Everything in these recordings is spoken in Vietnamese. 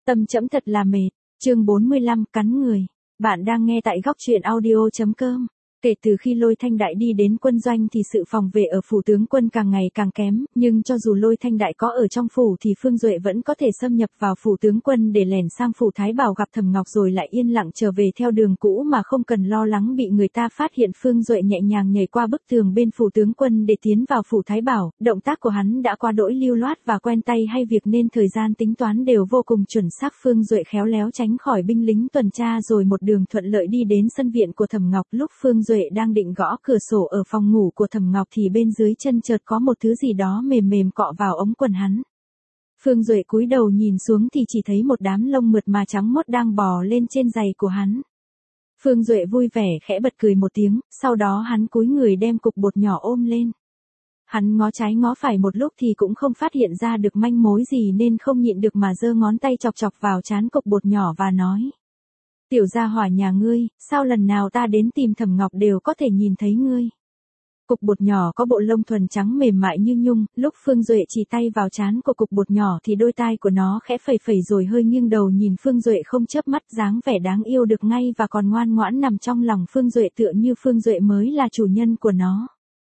Tâm trẫm thật là mệt. Chương 45, cắn người. Bạn đang nghe tại góc truyện audio.com. Kể từ khi Lôi Thanh Đại đi đến quân doanh thì sự phòng vệ ở phủ tướng quân càng ngày càng kém, nhưng cho dù Lôi Thanh Đại có ở trong phủ thì Phương Duệ vẫn có thể xâm nhập vào phủ tướng quân để lẻn sang phủ Thái Bảo gặp Thẩm Ngọc rồi lại yên lặng trở về theo đường cũ mà không cần lo lắng bị người ta phát hiện. Phương Duệ nhẹ nhàng nhảy qua bức tường bên phủ tướng quân để tiến vào phủ Thái Bảo, động tác của hắn đã qua đỗi lưu loát và quen tay hay việc nên thời gian tính toán đều vô cùng chuẩn xác. Phương Duệ khéo léo tránh khỏi binh lính tuần tra rồi một đường thuận lợi đi đến sân viện của Thẩm Ngọc. Lúc Phương Duệ đang định gõ cửa sổ ở phòng ngủ của Thẩm Ngọc thì bên dưới chân chợt có một thứ gì đó mềm mềm cọ vào ống quần hắn. Phương Duệ cúi đầu nhìn xuống thì chỉ thấy một đám lông mượt mà trắng mốt đang bò lên trên giày của hắn. Phương Duệ vui vẻ khẽ bật cười một tiếng, sau đó hắn cúi người đem cục bột nhỏ ôm lên. Hắn ngó trái ngó phải một lúc thì cũng không phát hiện ra được manh mối gì nên không nhịn được mà giơ ngón tay chọc chọc vào trán cục bột nhỏ và nói: "Tiểu gia hỏa nhà ngươi, sao lần nào ta đến tìm Thẩm Ngọc đều có thể nhìn thấy ngươi?" Cục bột nhỏ có bộ lông thuần trắng mềm mại như nhung, lúc Phương Duệ chỉ tay vào trán của cục bột nhỏ thì đôi tai của nó khẽ phẩy phẩy rồi hơi nghiêng đầu nhìn Phương Duệ không chớp mắt, dáng vẻ đáng yêu được ngay và còn ngoan ngoãn nằm trong lòng Phương Duệ tựa như Phương Duệ mới là chủ nhân của nó.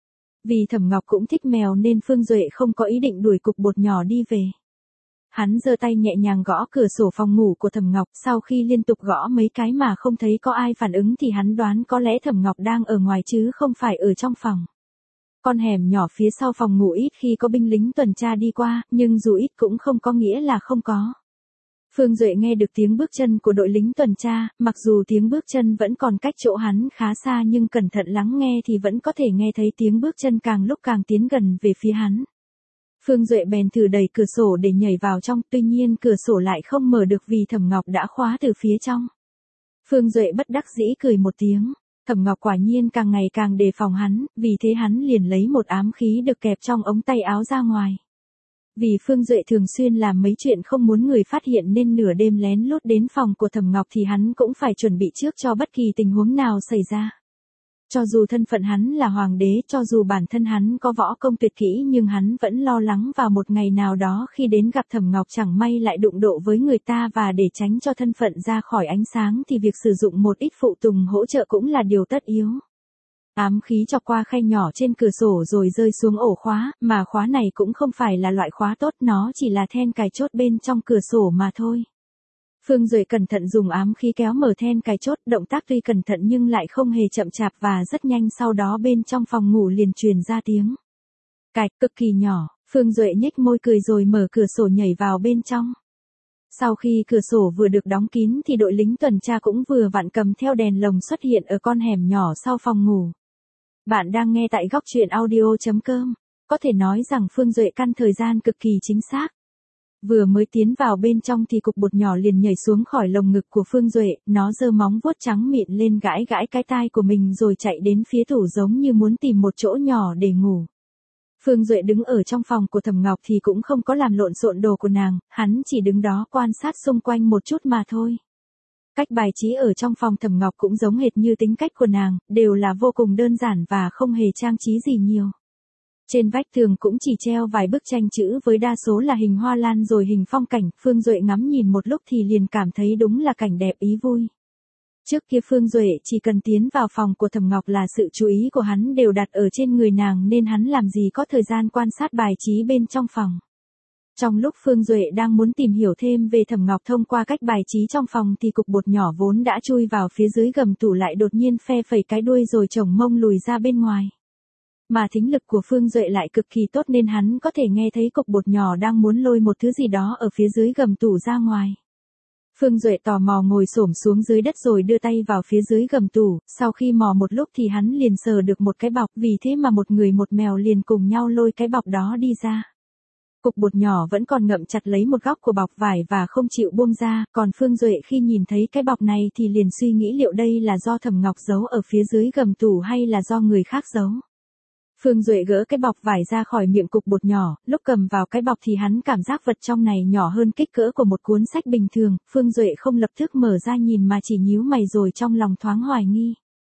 Vì Thẩm Ngọc cũng thích mèo nên Phương Duệ không có ý định đuổi cục bột nhỏ đi về. Hắn giơ tay nhẹ nhàng gõ cửa sổ phòng ngủ của Thẩm Ngọc, sau khi liên tục gõ mấy cái mà không thấy có ai phản ứng thì hắn đoán có lẽ Thẩm Ngọc đang ở ngoài chứ không phải ở trong phòng. Con hẻm nhỏ phía sau phòng ngủ ít khi có binh lính tuần tra đi qua, nhưng dù ít cũng không có nghĩa là không có. Phương Duệ nghe được tiếng bước chân của đội lính tuần tra, mặc dù tiếng bước chân vẫn còn cách chỗ hắn khá xa nhưng cẩn thận lắng nghe thì vẫn có thể nghe thấy tiếng bước chân càng lúc càng tiến gần về phía hắn. Phương Duệ bèn thử đẩy cửa sổ để nhảy vào trong, tuy nhiên cửa sổ lại không mở được vì Thẩm Ngọc đã khóa từ phía trong. Phương Duệ bất đắc dĩ cười một tiếng. Thẩm Ngọc quả nhiên càng ngày càng đề phòng hắn, vì thế hắn liền lấy một ám khí được kẹp trong ống tay áo ra ngoài. Vì Phương Duệ thường xuyên làm mấy chuyện không muốn người phát hiện nên nửa đêm lén lút đến phòng của Thẩm Ngọc thì hắn cũng phải chuẩn bị trước cho bất kỳ tình huống nào xảy ra. Cho dù thân phận hắn là hoàng đế, cho dù bản thân hắn có võ công tuyệt kỹ nhưng hắn vẫn lo lắng vào một ngày nào đó khi đến gặp Thẩm Ngọc chẳng may lại đụng độ với người ta, và để tránh cho thân phận ra khỏi ánh sáng thì việc sử dụng một ít phụ tùng hỗ trợ cũng là điều tất yếu. Ám khí chọc qua khe nhỏ trên cửa sổ rồi rơi xuống ổ khóa, mà khóa này cũng không phải là loại khóa tốt, nó chỉ là then cài chốt bên trong cửa sổ mà thôi. Phương Duệ cẩn thận dùng ám khí kéo mở then cài chốt, động tác tuy cẩn thận nhưng lại không hề chậm chạp và rất nhanh, sau đó bên trong phòng ngủ liền truyền ra tiếng cạch cực kỳ nhỏ. Phương Duệ nhếch môi cười rồi mở cửa sổ nhảy vào bên trong. Sau khi cửa sổ vừa được đóng kín thì đội lính tuần tra cũng vừa vặn cầm theo đèn lồng xuất hiện ở con hẻm nhỏ sau phòng ngủ. Bạn đang nghe tại góc truyện audio.com. Có thể nói rằng Phương Duệ căn thời gian cực kỳ chính xác. Vừa mới tiến vào bên trong thì cục bột nhỏ liền nhảy xuống khỏi lồng ngực của Phương Duệ, nó giơ móng vuốt trắng mịn lên gãi gãi cái tai của mình rồi chạy đến phía tủ giống như muốn tìm một chỗ nhỏ để ngủ. Phương Duệ đứng ở trong phòng của Thẩm Ngọc thì cũng không có làm lộn xộn đồ của nàng, hắn chỉ đứng đó quan sát xung quanh một chút mà thôi. Cách bài trí ở trong phòng Thẩm Ngọc cũng giống hệt như tính cách của nàng, đều là vô cùng đơn giản và không hề trang trí gì nhiều. Trên vách tường cũng chỉ treo vài bức tranh chữ với đa số là hình hoa lan rồi hình phong cảnh. Phương Duệ ngắm nhìn một lúc thì liền cảm thấy đúng là cảnh đẹp ý vui. Trước kia Phương Duệ chỉ cần tiến vào phòng của Thẩm Ngọc là sự chú ý của hắn đều đặt ở trên người nàng nên hắn làm gì có thời gian quan sát bài trí bên trong phòng. Trong lúc Phương Duệ đang muốn tìm hiểu thêm về Thẩm Ngọc thông qua cách bài trí trong phòng thì cục bột nhỏ vốn đã chui vào phía dưới gầm tủ lại đột nhiên phe phẩy cái đuôi rồi chổng mông lùi ra bên ngoài. Mà thính lực của Phương Duệ lại cực kỳ tốt nên hắn có thể nghe thấy cục bột nhỏ đang muốn lôi một thứ gì đó ở phía dưới gầm tủ ra ngoài. Phương Duệ tò mò ngồi xổm xuống dưới đất rồi đưa tay vào phía dưới gầm tủ, sau khi mò một lúc thì hắn liền sờ được một cái bọc, vì thế mà một người một mèo liền cùng nhau lôi cái bọc đó đi ra. Cục bột nhỏ vẫn còn ngậm chặt lấy một góc của bọc vải và không chịu buông ra, còn Phương Duệ khi nhìn thấy cái bọc này thì liền suy nghĩ liệu đây là do Thẩm Ngọc giấu ở phía dưới gầm tủ hay là do người khác giấu. Phương Duệ gỡ cái bọc vải ra khỏi miệng cục bột nhỏ, lúc cầm vào cái bọc thì hắn cảm giác vật trong này nhỏ hơn kích cỡ của một cuốn sách bình thường. Phương Duệ không lập tức mở ra nhìn mà chỉ nhíu mày rồi trong lòng thoáng hoài nghi.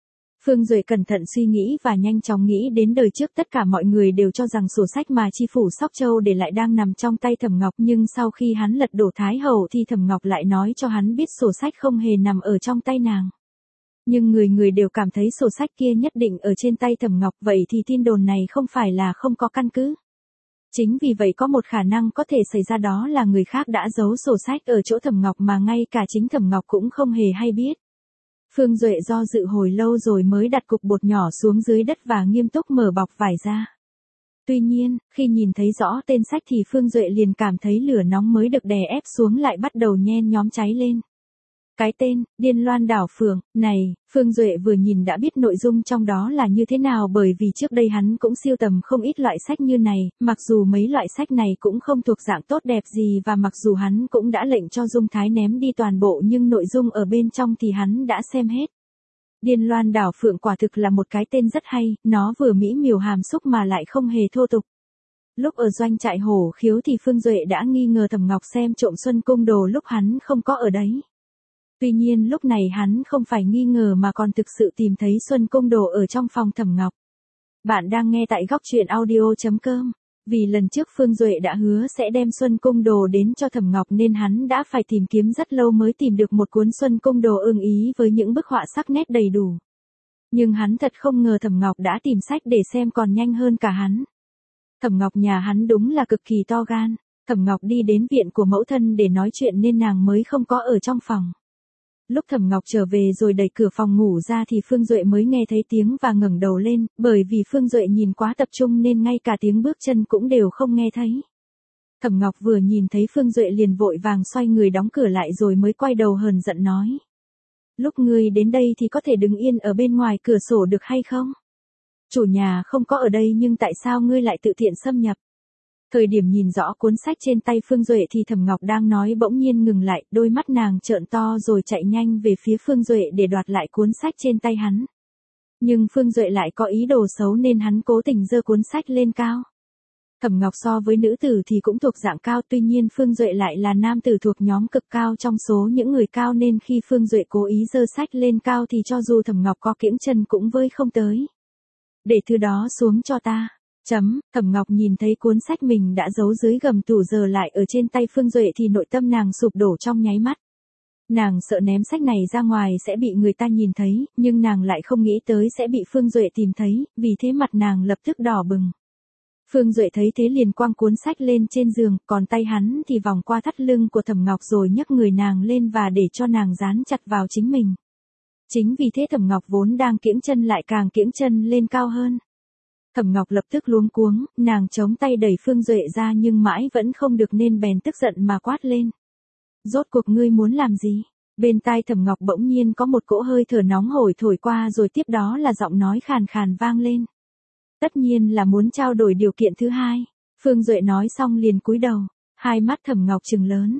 Phương Duệ cẩn thận suy nghĩ và nhanh chóng nghĩ đến đời trước tất cả mọi người đều cho rằng sổ sách mà chi phủ Sóc Châu để lại đang nằm trong tay Thẩm Ngọc, nhưng sau khi hắn lật đổ Thái Hậu thì Thẩm Ngọc lại nói cho hắn biết sổ sách không hề nằm ở trong tay nàng. Nhưng người người đều cảm thấy sổ sách kia nhất định ở trên tay Thẩm Ngọc, vậy thì tin đồn này không phải là không có căn cứ. Chính vì vậy có một khả năng có thể xảy ra, đó là người khác đã giấu sổ sách ở chỗ Thẩm Ngọc mà ngay cả chính Thẩm Ngọc cũng không hề hay biết. Phương Duệ do dự hồi lâu rồi mới đặt cục bột nhỏ xuống dưới đất và nghiêm túc mở bọc vải ra. Tuy nhiên, khi nhìn thấy rõ tên sách thì Phương Duệ liền cảm thấy lửa nóng mới được đè ép xuống lại bắt đầu nhen nhóm cháy lên. Cái tên, Điên Loan Đảo Phượng, này, Phương Duệ vừa nhìn đã biết nội dung trong đó là như thế nào, bởi vì trước đây hắn cũng sưu tầm không ít loại sách như này, mặc dù mấy loại sách này cũng không thuộc dạng tốt đẹp gì và mặc dù hắn cũng đã lệnh cho Dung Thái ném đi toàn bộ nhưng nội dung ở bên trong thì hắn đã xem hết. Điên Loan Đảo Phượng quả thực là một cái tên rất hay, nó vừa mỹ miều hàm xúc mà lại không hề thô tục. Lúc ở doanh trại Hổ Khiếu thì Phương Duệ đã nghi ngờ Thẩm Ngọc xem trộm Xuân Cung Đồ lúc hắn không có ở đấy. Tuy nhiên lúc này hắn không phải nghi ngờ mà còn thực sự tìm thấy Xuân Cung Đồ ở trong phòng Thẩm Ngọc. Bạn đang nghe tại góc truyện audio.com. Vì lần trước Phương Duệ đã hứa sẽ đem Xuân Cung Đồ đến cho Thẩm Ngọc nên hắn đã phải tìm kiếm rất lâu mới tìm được một cuốn Xuân Cung Đồ ưng ý với những bức họa sắc nét đầy đủ. Nhưng hắn thật không ngờ Thẩm Ngọc đã tìm sách để xem còn nhanh hơn cả hắn. Thẩm Ngọc nhà hắn đúng là cực kỳ to gan. Thẩm Ngọc đi đến viện của mẫu thân để nói chuyện nên nàng mới không có ở trong phòng. Lúc Thẩm Ngọc trở về rồi đẩy cửa phòng ngủ ra thì Phương Duệ mới nghe thấy tiếng và ngẩng đầu lên, bởi vì Phương Duệ nhìn quá tập trung nên ngay cả tiếng bước chân cũng đều không nghe thấy. Thẩm Ngọc vừa nhìn thấy Phương Duệ liền vội vàng xoay người đóng cửa lại rồi mới quay đầu hờn giận nói. Lúc ngươi đến đây thì có thể đứng yên ở bên ngoài cửa sổ được hay không? Chủ nhà không có ở đây nhưng tại sao ngươi lại tự tiện xâm nhập? Thời điểm nhìn rõ cuốn sách trên tay Phương Duệ thì Thẩm Ngọc đang nói bỗng nhiên ngừng lại, đôi mắt nàng trợn to rồi chạy nhanh về phía Phương Duệ để đoạt lại cuốn sách trên tay hắn. Nhưng Phương Duệ lại có ý đồ xấu nên hắn cố tình giơ cuốn sách lên cao. Thẩm Ngọc so với nữ tử thì cũng thuộc dạng cao, tuy nhiên Phương Duệ lại là nam tử thuộc nhóm cực cao trong số những người cao nên khi Phương Duệ cố ý giơ sách lên cao thì cho dù Thẩm Ngọc có kiễng chân cũng với không tới. Để thứ đó xuống cho ta. Thẩm Ngọc nhìn thấy cuốn sách mình đã giấu dưới gầm tủ giờ lại ở trên tay Phương Duệ thì nội tâm nàng sụp đổ trong nháy mắt. Nàng sợ ném sách này ra ngoài sẽ bị người ta nhìn thấy, nhưng nàng lại không nghĩ tới sẽ bị Phương Duệ tìm thấy, vì thế mặt nàng lập tức đỏ bừng. Phương Duệ thấy thế liền quăng cuốn sách lên trên giường, còn tay hắn thì vòng qua thắt lưng của Thẩm Ngọc rồi nhấc người nàng lên và để cho nàng dán chặt vào chính mình. Chính vì thế Thẩm Ngọc vốn đang kiễng chân lại càng kiễng chân lên cao hơn. Thẩm Ngọc lập tức luống cuống, nàng chống tay đẩy Phương Duệ ra nhưng mãi vẫn không được nên bèn tức giận mà quát lên. Rốt cuộc ngươi muốn làm gì? Bên tai Thẩm Ngọc bỗng nhiên có một cỗ hơi thở nóng hổi thổi qua rồi tiếp đó là giọng nói khàn khàn vang lên. Tất nhiên là muốn trao đổi điều kiện thứ hai. Phương Duệ nói xong liền cúi đầu, hai mắt Thẩm Ngọc trừng lớn.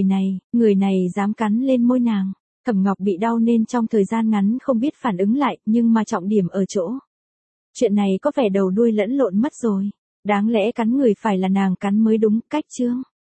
Người này dám cắn lên môi nàng. Thẩm Ngọc bị đau nên trong thời gian ngắn không biết phản ứng lại, nhưng mà trọng điểm ở chỗ. Chuyện này có vẻ đầu đuôi lẫn lộn mất rồi. Đáng lẽ cắn người phải là nàng cắn mới đúng, cách chương.